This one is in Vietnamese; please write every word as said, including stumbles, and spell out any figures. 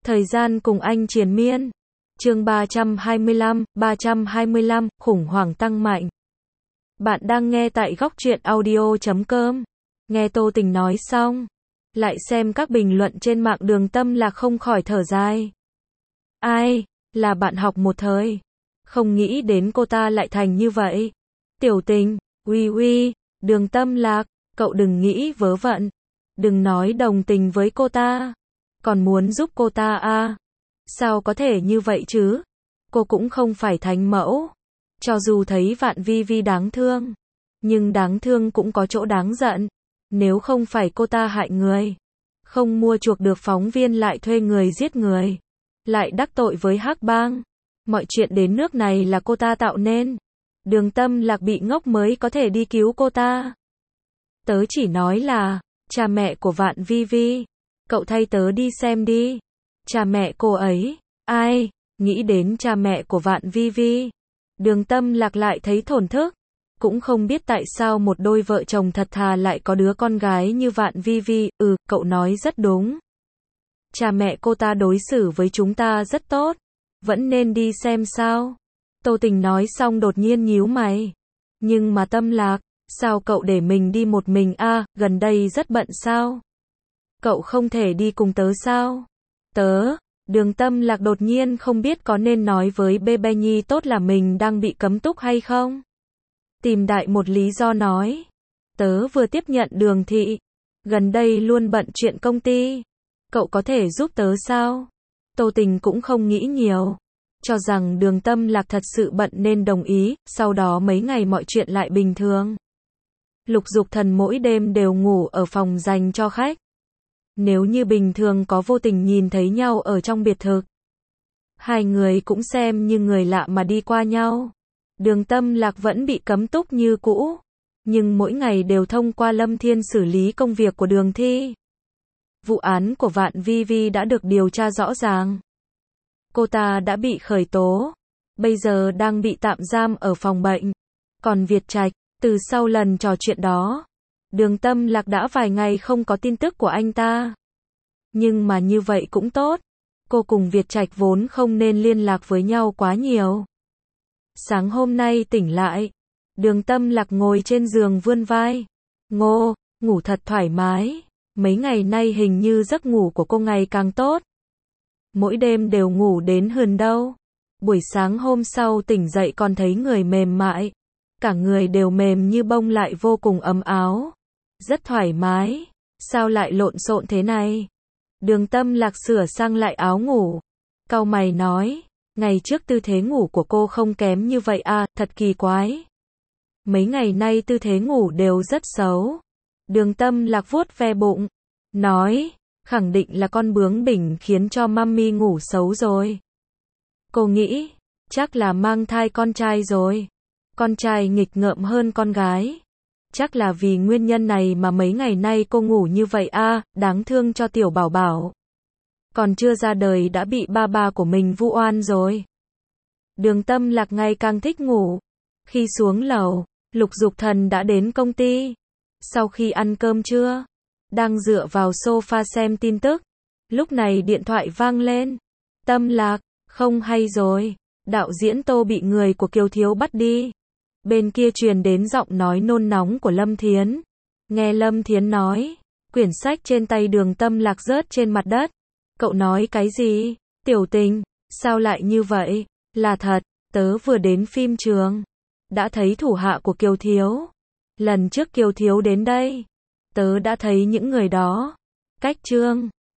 Thời gian cùng anh triền miên. Chương ba trăm hai mươi lăm, ba trăm hai mươi lăm, khủng hoảng tăng mạnh. Bạn đang nghe tại góc truyện audio chấm com. Nghe Tô Tình nói xong, lại xem các bình luận trên mạng, Đường Tâm Lạc không khỏi thở dài. Ai, là bạn học một thời. Không nghĩ đến cô ta lại thành như vậy. Tiểu Tình, uy uy, Đường Tâm Lạc, cậu đừng nghĩ vớ vẩn. Đừng nói đồng tình với cô ta. Còn muốn giúp cô ta à? Sao có thể như vậy chứ? Cô cũng không phải thánh mẫu. Cho dù thấy Vạn Vi Vi đáng thương, nhưng đáng thương cũng có chỗ đáng giận. Nếu không phải cô ta hại người, không mua chuộc được phóng viên lại thuê người giết người, lại đắc tội với Hắc Bang, mọi chuyện đến nước này là cô ta tạo nên. Đường Tâm Lạc bị ngốc mới có thể đi cứu cô ta. Tớ chỉ nói là, cha mẹ của Vạn Vi Vi, cậu thay tớ đi xem đi. Cha mẹ cô ấy, ai? Nghĩ đến cha mẹ của Vạn Vi Vi, Đường Tâm Lạc lại thấy thổn thức. Cũng không biết tại sao một đôi vợ chồng thật thà lại có đứa con gái như Vạn Vi Vi. Ừ, cậu nói rất đúng. Cha mẹ cô ta đối xử với chúng ta rất tốt. Vẫn nên đi xem sao? Tô Tình nói xong đột nhiên nhíu mày. Nhưng mà Tâm Lạc, sao cậu để mình đi một mình a? À, gần đây rất bận sao? Cậu không thể đi cùng tớ sao? Tớ, Đường Tâm Lạc đột nhiên không biết có nên nói với Bê Bê Nhi tốt là mình đang bị cấm túc hay không? Tìm đại một lý do nói. Tớ vừa tiếp nhận Đường thị. Gần đây luôn bận chuyện công ty. Cậu có thể giúp tớ sao? Tô Tình cũng không nghĩ nhiều. Cho rằng Đường Tâm Lạc thật sự bận nên đồng ý. Sau đó mấy ngày mọi chuyện lại bình thường. Lục Dục Thần mỗi đêm đều ngủ ở phòng dành cho khách. Nếu như bình thường có vô tình nhìn thấy nhau ở trong biệt thự, hai người cũng xem như người lạ mà đi qua nhau. Đường Tâm Lạc vẫn bị cấm túc như cũ, nhưng mỗi ngày đều thông qua Lâm Thiên xử lý công việc của Đường Thi. Vụ án của Vạn Vi Vi đã được điều tra rõ ràng. Cô ta đã bị khởi tố, bây giờ đang bị tạm giam ở phòng bệnh. Còn Việt Trạch, từ sau lần trò chuyện đó, Đường Tâm Lạc đã vài ngày không có tin tức của anh ta. Nhưng mà như vậy cũng tốt. Cô cùng Việt Trạch vốn không nên liên lạc với nhau quá nhiều. Sáng hôm nay tỉnh lại, Đường Tâm Lạc ngồi trên giường vươn vai. Ngô, ngủ thật thoải mái. Mấy ngày nay hình như giấc ngủ của cô ngày càng tốt. Mỗi đêm đều ngủ đến hườn đâu. Buổi sáng hôm sau tỉnh dậy còn thấy người mềm mại. Cả người đều mềm như bông lại vô cùng ấm áo. Rất thoải mái. Sao lại lộn xộn thế này? Đường Tâm Lạc sửa sang lại áo ngủ. Cau mày nói. Ngày trước tư thế ngủ của cô không kém như vậy à, thật kỳ quái. Mấy ngày nay tư thế ngủ đều rất xấu. Đường Tâm Lạc vuốt ve bụng. Nói. Khẳng định là con bướng bỉnh khiến cho mummy ngủ xấu rồi. Cô nghĩ. Chắc là mang thai con trai rồi. Con trai nghịch ngợm hơn con gái. Chắc là vì nguyên nhân này mà mấy ngày nay cô ngủ như vậy à, đáng thương cho tiểu bảo bảo. Còn chưa ra đời đã bị ba ba của mình vu oan rồi. Đường Tâm Lạc ngày càng thích ngủ. Khi xuống lầu, Lục Dục Thần đã đến công ty. Sau khi ăn cơm trưa, đang dựa vào sofa xem tin tức. Lúc này điện thoại vang lên. Tâm Lạc, không hay rồi. Đạo diễn Tô bị người của Kiều Thiếu bắt đi. Bên kia truyền đến giọng nói nôn nóng của Lâm Thiến. Nghe Lâm Thiến nói, quyển sách trên tay Đường Tâm Lạc rớt trên mặt đất. Cậu nói cái gì? Tiểu Tình, sao lại như vậy? Là thật, tớ vừa đến phim trường, đã thấy thủ hạ của Kiều Thiếu. Lần trước Kiều Thiếu đến đây, tớ đã thấy những người đó. Cách Trương,